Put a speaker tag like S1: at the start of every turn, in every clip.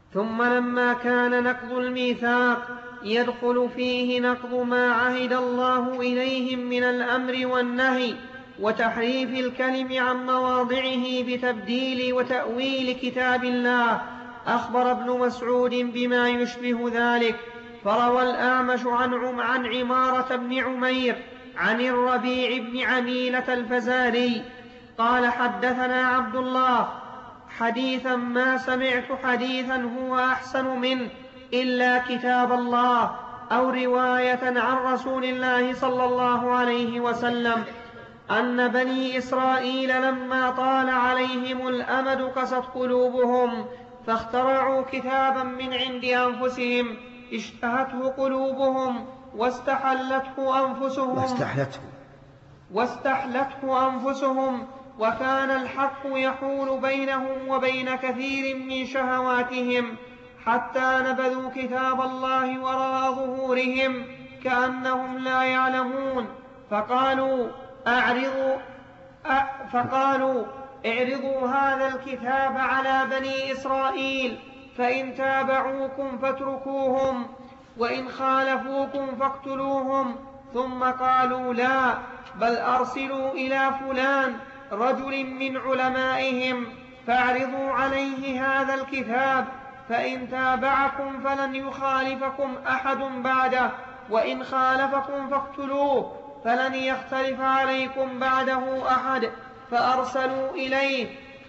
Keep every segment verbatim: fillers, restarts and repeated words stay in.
S1: ثم لما كان نقض الميثاق يدخل فيه نقض ما عهد الله إليهم من الأمر والنهي وتحريف الكلم عن مواضعه بتبديل وتأويل كتاب الله، أخبر ابن مسعود بما يشبه ذلك. فروى الأعمش عن, عن عمارة بن عمير عن الربيع بن عميلة الفزاري قال حدثنا عبد الله حديثا ما سمعت حديثا هو أحسن منه إلا كتاب الله، أو رواية عن رسول الله صلى الله عليه وسلم أن بني إسرائيل لما طال عليهم الأمد قست قلوبهم فاخترعوا كتابا من عند أنفسهم اشتهته قلوبهم واستحلته أنفسهم
S2: واستحلته
S1: واستحلته أنفسهم وكان الحق يحول بينهم وبين كثير من شهواتهم حتى نبذوا كتاب الله وراء ظهورهم كأنهم لا يعلمون. فقالوا أعرضوا أ... فقالوا اعرضوا هذا الكتاب على بني إسرائيل فإن تابعوكم فاتركوهم وإن خالفوكم فاقتلوهم. ثم قالوا لا، بل أرسلوا إلى فلان رجل من علمائهم فاعرضوا عليه هذا الكتاب فإن تابعكم فلن يخالفكم أحد بعده وإن خالفكم فاقتلوه فلن يختلف عليكم بعده أحد. فأرسلوا إليه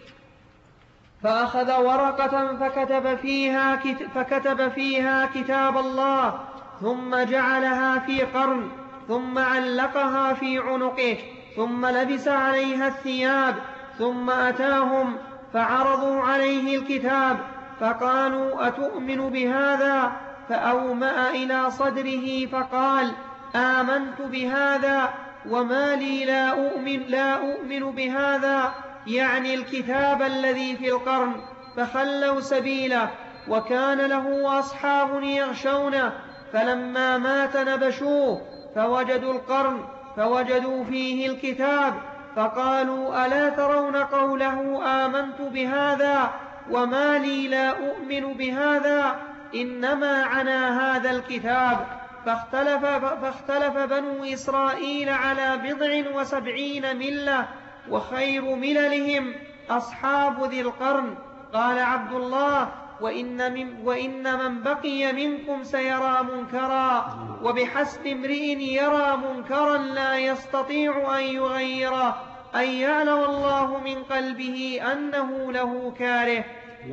S1: فأخذ ورقة فكتب فيها, كت... فكتب فيها كتاب الله ثم جعلها في قرن ثم علقها في عنقه ثم لبس عليها الثياب ثم أتاهم فعرضوا عليه الكتاب فقالوا أتؤمن بهذا؟ فأومأ إلى صدره فقال آمنت بهذا وما لي لا أؤمن, لا أؤمن بهذا، يعني الكتاب الذي في القرن. فخلوا سبيله وكان له أصحاب يغشونه فلما مات نبشوه فوجدوا القرن فوجدوا فيه الكتاب فقالوا ألا ترون قوله آمنت بهذا وما لي لا أؤمن بهذا إنما عنا هذا الكتاب. فاختلف, فاختلف بنو إسرائيل على بضع وسبعين ملة وخير مللهم أصحاب ذي القرن. قال عبد الله وإن من, وإن من بقي منكم سيرى منكرا وبحسب امرئ يرى منكرا لا يستطيع أن يغيره أن يعلم الله من قلبه أنه له كاره.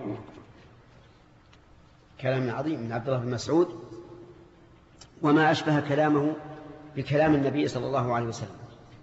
S2: كلام عظيم من عبد الله بن مسعود، وما أشبه كلامه بكلام النبي صلى الله عليه وسلم.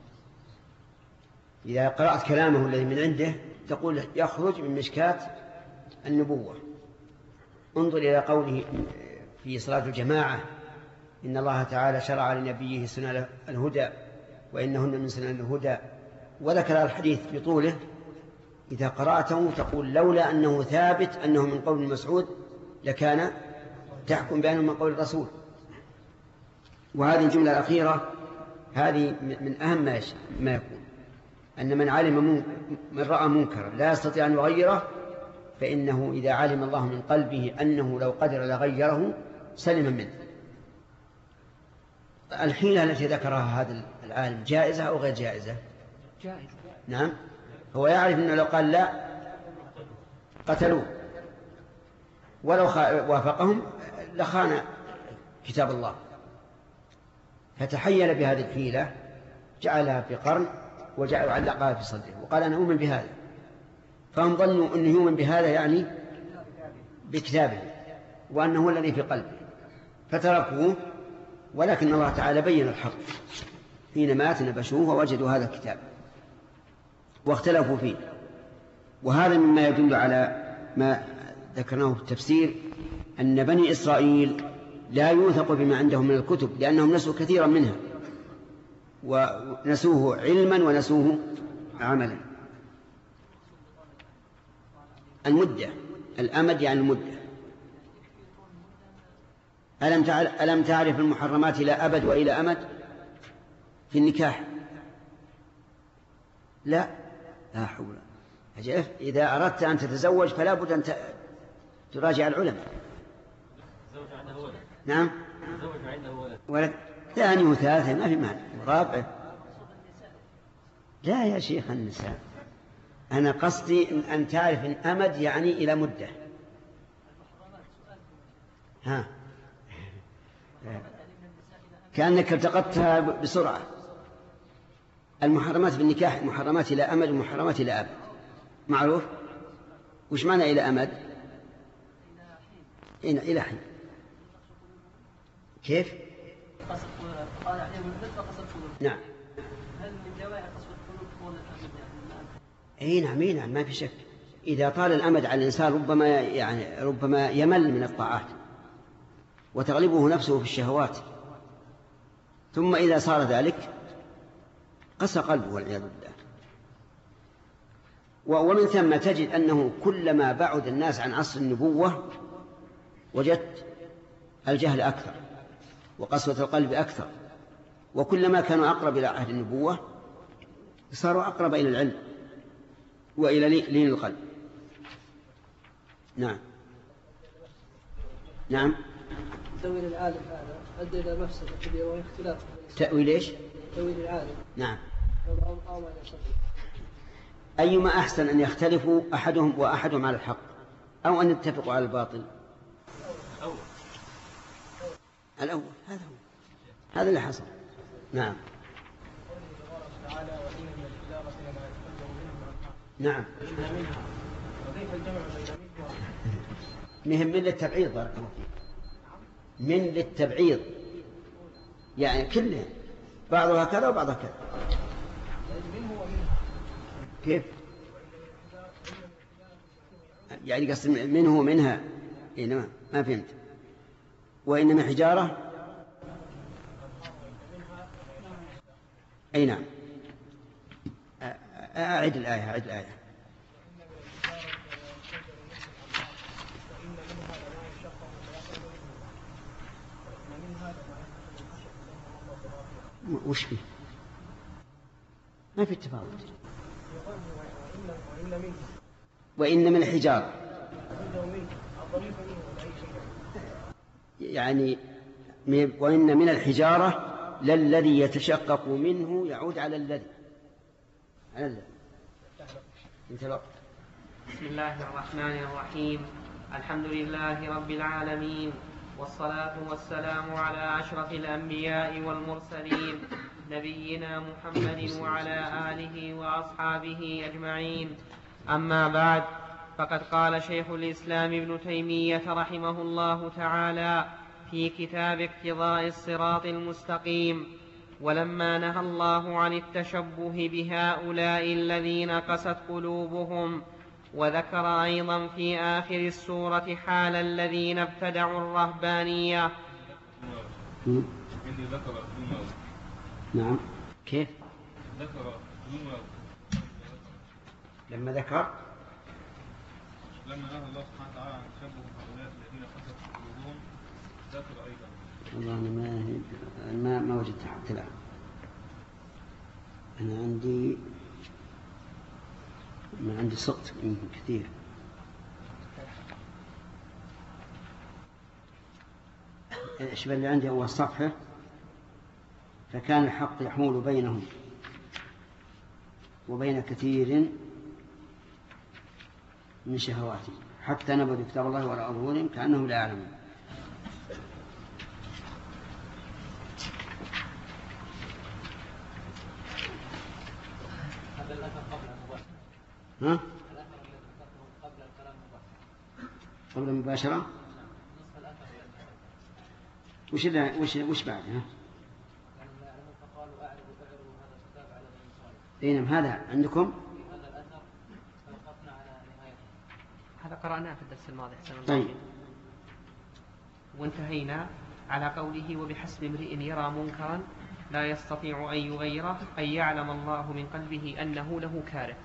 S2: إذا قرأت كلامه الذي من عنده تقول يخرج من مشكاة النبوة. انظر إلى قوله في صلاة الجماعة إن الله تعالى شرع لنبيه سنن الهدى وإنهن من سنن الهدى، وذكر الحديث بطوله. إذا قرأته تقول لولا أنه ثابت أنه من قول مسعود لكان تحكم بأنه من قول الرسول. وهذه الجملة الأخيرة هذه من أهم ما يكون، أن من علم من رأى منكرا لا يستطيع أن يغيره فإنه إذا علم الله من قلبه أنه لو قدر لغيره سلم منه. الحيلة التي ذكرها هذا العالم جائزة أو غير جائزة؟
S1: جائزة.
S2: نعم، هو يعرف أنه لو قال لا قتلوه، ولو وافقهم لخان كتاب الله، فتحيل بهذه الحيلة جعلها في قرن وجعل علقها في صدره وقال أنا أؤمن بهذا. فهم ظنوا أنه يؤمن بهذا يعني بكتابه وأنه الذي في قلبه فتركوه، ولكن الله تعالى بين الحق حين مات نبشوه ووجدوا هذا الكتاب واختلفوا فيه. وهذا مما يدل على ما ذكرناه في التفسير أن بني إسرائيل لا يوثق بما عندهم من الكتب لأنهم نسوا كثيرا منها، ونسوه علما ونسوه عملا. المدة، الأمد يعني المدة. ألم تعرف, ألم تعرف المحرمات إلى أبد وإلى أمد في النكاح؟ لا لا حول. إذا أردت أن تتزوج فلا بد أن تراجع العلماء. نعم ولد ثاني وثالثة ما في مانع، رابع لا يا شيخ النساء. أنا قصدي أن تعرف إن أمد يعني إلى مدة. ها كأنك التقطتها بسرعة. المحرمات في النكاح محرمات إلى أمد ومحرمات إلى أبد، معروف. وش معنى إلى أمد؟ إلى حين. كيف؟
S3: قال عليه المثل قصد القلوب.
S2: نعم.
S3: هل من دواعي قصد القلوب طول الأمد يعني؟
S2: أي نعم أي نعم ما في شك. إذا طال الأمد على الإنسان ربما يعني ربما يمل من الطاعات وتغلبه نفسه في الشهوات، ثم إذا صار ذلك قسى قلبه والعياذ بالله. ومن ثم تجد أنه كلما بعد الناس عن عصر النبوة وجدت الجهل أكثر وقسوة القلب أكثر، وكلما كانوا أقرب إلى عهد النبوة صاروا أقرب إلى العلم وإلى لين القلب. نعم نعم.
S3: تأويل العالم هذا أدى إلى مفسدة كبيرة واختلاف.
S2: تأويل إيش؟
S3: تأويل العالم.
S2: نعم. أيما أحسن أن يختلفوا أحدهم وأحدهم على الحق أو أن يتفقوا على الباطل؟ الأول. الأول هذا هو، هذا اللي حصل. نعم نعم. مهم من للتبعيض بارك الله فيك، من للتبعيض يعني كلها بعضها كذا وبعضها كذا. كيف يعني قصد منه ومنها؟ إنما ما فهمت. وإنما حجارة. أي نعم. أعد الآية أعد الآية. وش فيه؟ ما في اتفاوت. وإن من الحجارة يعني وإن من الحجارة للذي يتشقق منه يعود على الذي على الذي. انت الوقت.
S1: بسم الله الرحمن الرحيم. الحمد لله رب العالمين، والصلاة والسلام على أشرف الأنبياء والمرسلين نبينا محمد وعلى آله وأصحابه أجمعين. أما بعد، فقد قال شيخ الإسلام ابن تيمية رحمه الله تعالى في كتاب اقتضاء الصراط المستقيم: ولما نهى الله عن التشبه بهؤلاء الذين قست قلوبهم، وذكر أيضا في آخر السورة حال الذين ابتدعوا الرهبانية.
S2: نعم. كيف؟
S4: ذكر
S2: لما ذكر
S4: لما نهى الله سبحانه وتعالى عن التشبه بهؤلاء الذين قست قلوبهم ذكر أيضا.
S2: والله أنا ما ما ما وجدت حتى الآن. أنا عندي ما عندي سقط يمكن كثير. الإشبال اللي عندي هو الصفحة: فكان الحق يحول بينهم وبين كثير من شهواته حتى نبذوا كتاب الله وراء ظهورهم كأنهم لا يعلمون. ها؟ قبل المباشرة. وش وش وش بعد؟ ها؟ أي نعم. هذا عندكم؟
S1: هذا قرأناه في الدرس الماضي حسن الله.
S2: طيب.
S1: وانتهينا على قوله: وبحسب امرئ يرى منكرا لا يستطيع أن يغيره أن يعلم الله من قلبه أنه له كاره.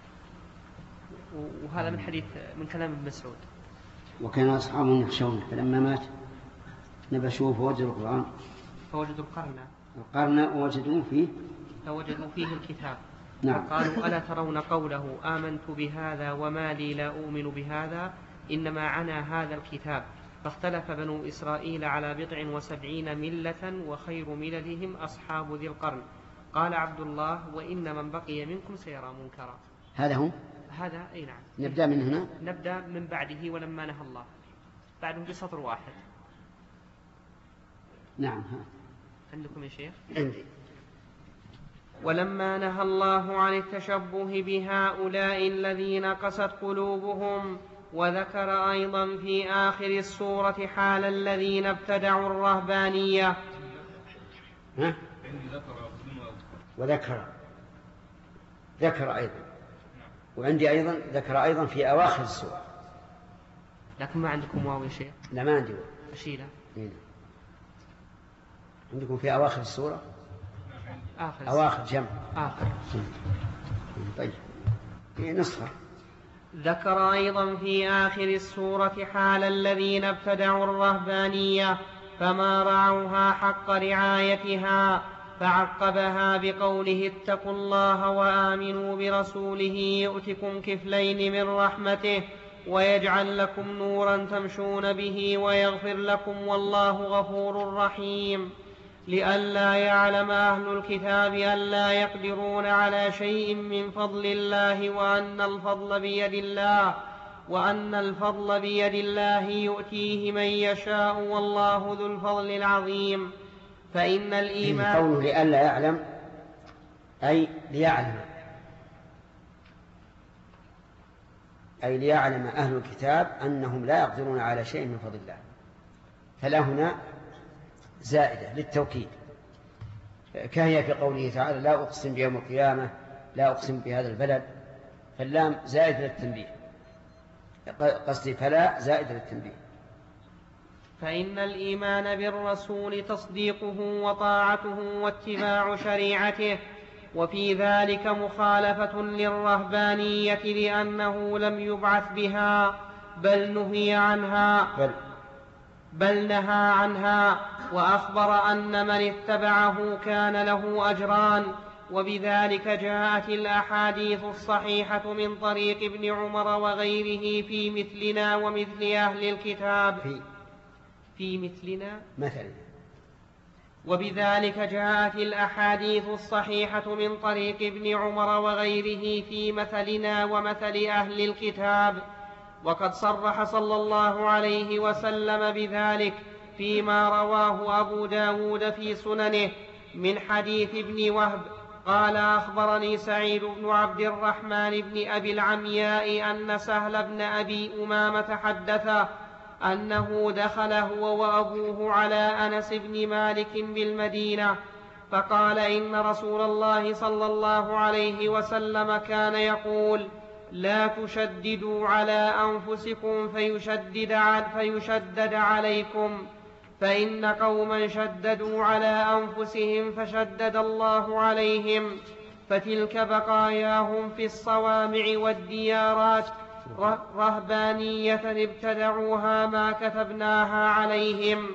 S1: وهذا من حديث من كلام ابن مسعود:
S2: وكان أصحابه يخشون فلما مات نبشوه فوجدوا القرآن
S1: فوجدوا القرن
S2: القرن ووجدوا فيه
S1: فوجدوا فيه الكتاب.
S2: نعم.
S1: قالوا: ألا ترون قوله آمنت بهذا وما لي لا أؤمن بهذا؟ إنما عنى هذا الكتاب، فاختلف بنو إسرائيل على بضع وسبعين ملة وخير مللهم أصحاب ذي القرن. قال عبد الله: وإن من بقي منكم سيرى منكرا.
S2: هذا هو.
S1: هذا أي نعم.
S2: نبدأ من هنا.
S1: نبدأ من بعده ولما نهى الله، بعده بسطر واحد.
S2: نعم. ها.
S1: عندكم يا شيخ؟
S2: عندي.
S1: ولما نهى الله عن التشبه بهؤلاء الذين قست قلوبهم، وذكر أيضا في آخر السورة حال الذين ابتدعوا الرهبانية.
S2: ها؟ وذكر ذكر أيضا، وعندي أيضا ذكر أيضا في أواخر السورة.
S1: لكن ما عندكم واو يا شيخ؟
S2: لا ما عندي واو.
S1: أشيله.
S2: عندكم في أواخر السورة؟
S1: آخر
S2: أواخر جمع
S1: آخر.
S2: طيب نسخة.
S1: ذكر أيضا في آخر السورة حال الذين ابتدعوا الرهبانية فما رعوها حق رعايتها، فعقبها بقوله: اتقوا الله وآمنوا برسوله يؤتكم كفلين من رحمته ويجعل لكم نورا تمشون به ويغفر لكم والله غفور رحيم. لئلا يعلم أهل الكتاب ألا يقدرون على شيء من فضل الله وأن الفضل بيد الله وأن الفضل بيد الله يؤتيه من يشاء والله ذو الفضل العظيم. فإن الإيمان
S2: قوله لئلا يعلم أي ليعلم، أي ليعلم أهل الكتاب أنهم لا يقدرون على شيء من فضل الله، فلا هنا زائدة للتوكيد، كهي في قوله تعالى: لا أقسم بيوم القيامة، لا أقسم بهذا البلد، فاللام زائد للتنبيه، قصدي فلا زائد للتنبيه.
S1: فإن الإيمان بالرسول تصديقه وطاعته واتباع شريعته، وفي ذلك مخالفة للرهبانية لأنه لم يبعث بها بل نهي عنها
S2: بل,
S1: بل نهى عنها، وأخبر أن من اتبعه كان له أجران. وبذلك جاءت الأحاديث الصحيحة من طريق ابن عمر وغيره في مثلنا ومثل أهل الكتاب
S2: في,
S1: في مثلنا
S2: مثلا.
S1: وبذلك جاءت الأحاديث الصحيحة من طريق ابن عمر وغيره في مثلنا ومثل أهل الكتاب، وقد صرح صلى الله عليه وسلم بذلك فيما رواه أبو داود في سننه من حديث ابن وهب قال: أخبرني سعيد بن عبد الرحمن بن أبي العمياء أن سهل بن أبي أمامة حدثه أنه دخل هو وأبوه على أنس بن مالك بالمدينة، فقال: إن رسول الله صلى الله عليه وسلم كان يقول: لا تشددوا على أنفسكم فيشدد, فيشدد عليكم، فإن قوما شددوا على أنفسهم فشدد الله عليهم، فتلك بقاياهم في الصوامع والديارات رهبانية ابتدعوها ما كتبناها عليهم.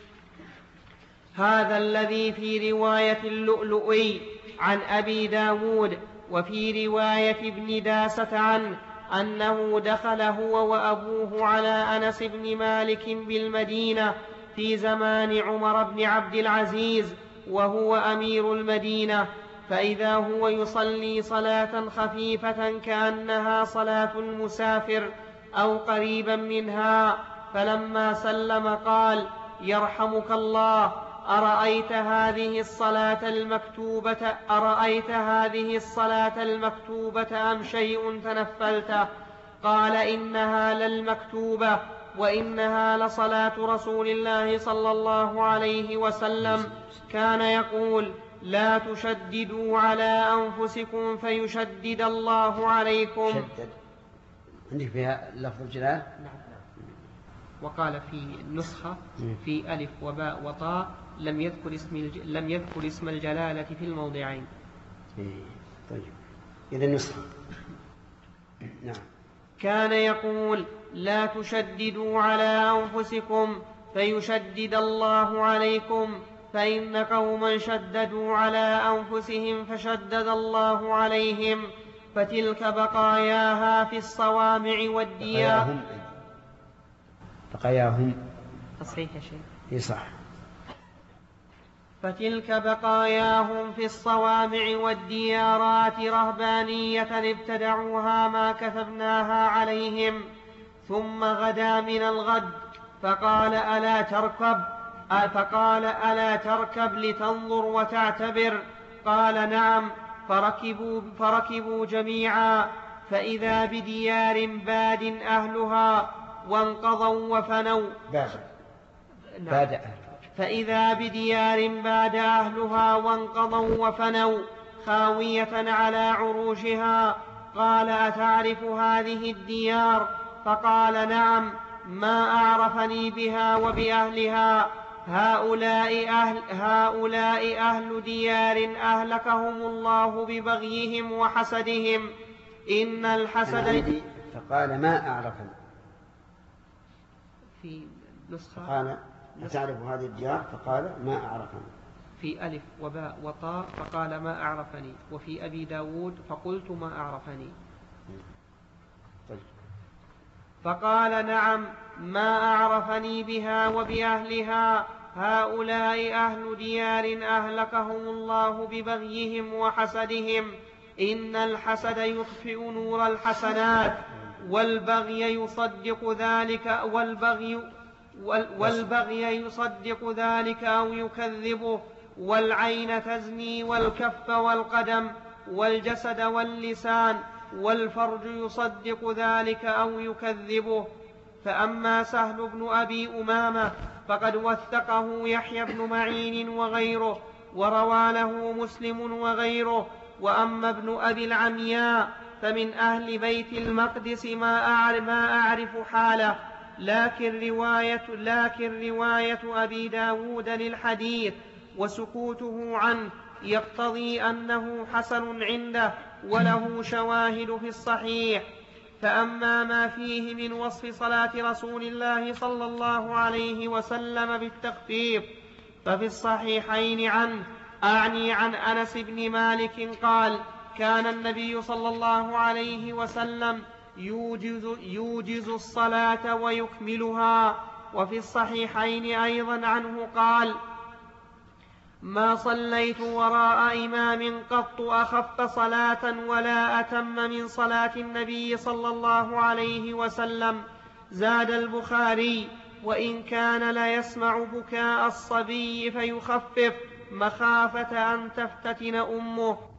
S1: هذا الذي في رواية اللؤلؤي عن أبي داود، وفي رواية ابن داسة عنه أنه دخل هو وأبوه على أنس بن مالك بالمدينة في زمان عمر بن عبد العزيز وهو أمير المدينة، فإذا هو يصلي صلاة خفيفة كأنها صلاة المسافر أو قريبا منها، فلما سلم قال: يرحمك الله، أرأيت هذه الصلاة المكتوبة أرأيت هذه الصلاة المكتوبة أم شيء تنفلته؟ قال: إنها للمكتوبة، وإنها لصلاة رسول الله صلى الله عليه وسلم، كان يقول: لا تشددوا على أنفسكم فيشدد الله عليكم.
S2: شدد. عندك فيها لفظ الجلال؟
S1: نعم. وقال في النسخة في ألف وباء وطاء لم يذكر اسم الج... لم يذكر اسم الجلالة في الموضعين.
S2: طيب إذا النسخة. نعم.
S1: كان يقول: لا تشددوا على أنفسكم فيشدد الله عليكم، فإن قوما شددوا على أنفسهم فشدد الله عليهم، فتلك بقاياها في الصوامع والديار
S2: بقاياهم
S1: تصحيح يا شيخ.
S2: إيه صح.
S1: فتلك بقاياهم في الصوامع والديارات رهبانية ابتدعوها ما كتبناها عليهم. ثم غدا من الغد فقال ألا تركب فقال ألا تركب لتنظر وتعتبر؟ قال نعم. فركبوا, فركبوا جميعا فإذا بديار باد أهلها وانقضوا وفنوا.
S2: باد
S1: فإذا بديار باد أهلها وانقضوا وفنوا خاوية على عروشها. قال أتعرف هذه الديار؟ فقال نعم. ما أعرفني بها وبأهلها. هؤلاء أهل, هؤلاء أهل ديار أهلكهم الله ببغيهم وحسدهم. إن الحسد.
S2: فقال ما أعرفني.
S1: في نسخة
S2: فقال أتعرف هذه الديار؟ فقال ما أعرفني.
S1: في ألف وباء وطاء فقال ما أعرفني. وفي أبي داود فقلت ما أعرفني. فقال نعم. ما أعرفني بها وبأهلها. هؤلاء أهل ديار أهلكهم الله ببغيهم وحسدهم. إن الحسد يطفئ نور الحسنات والبغي يصدق ذلك والبغي والبغي يصدق ذلك أو يكذبه. والعين تزني والكف والقدم والجسد واللسان والفرج يصدق ذلك أو يكذبه. فأما سهل بن أبي أمامة فقد وثقه يحيى بن معين وغيره وروى له مسلم وغيره. وأما ابن أبي العمياء فمن أهل بيت المقدس ما أعرف, ما أعرف حاله. لكن رواية, لكن رواية أبي داود للحديث وسكوته عنه يقتضي أنه حسن عنده وله شواهد في الصحيح. فأما ما فيه من وصف صلاة رسول الله صلى الله عليه وسلم بالتخفيف ففي الصحيحين عنه، أعني عن أنس بن مالك قال: كان النبي صلى الله عليه وسلم يوجز, يوجز الصلاة ويكملها. وفي الصحيحين أيضا عنه قال: ما صليت وراء إمام قط أخف صلاة ولا أتم من صلاة النبي صلى الله عليه وسلم. زاد البخاري: وإن كان ليسمع بكاء الصبي فيخفف مخافة أن تفتتن أمه.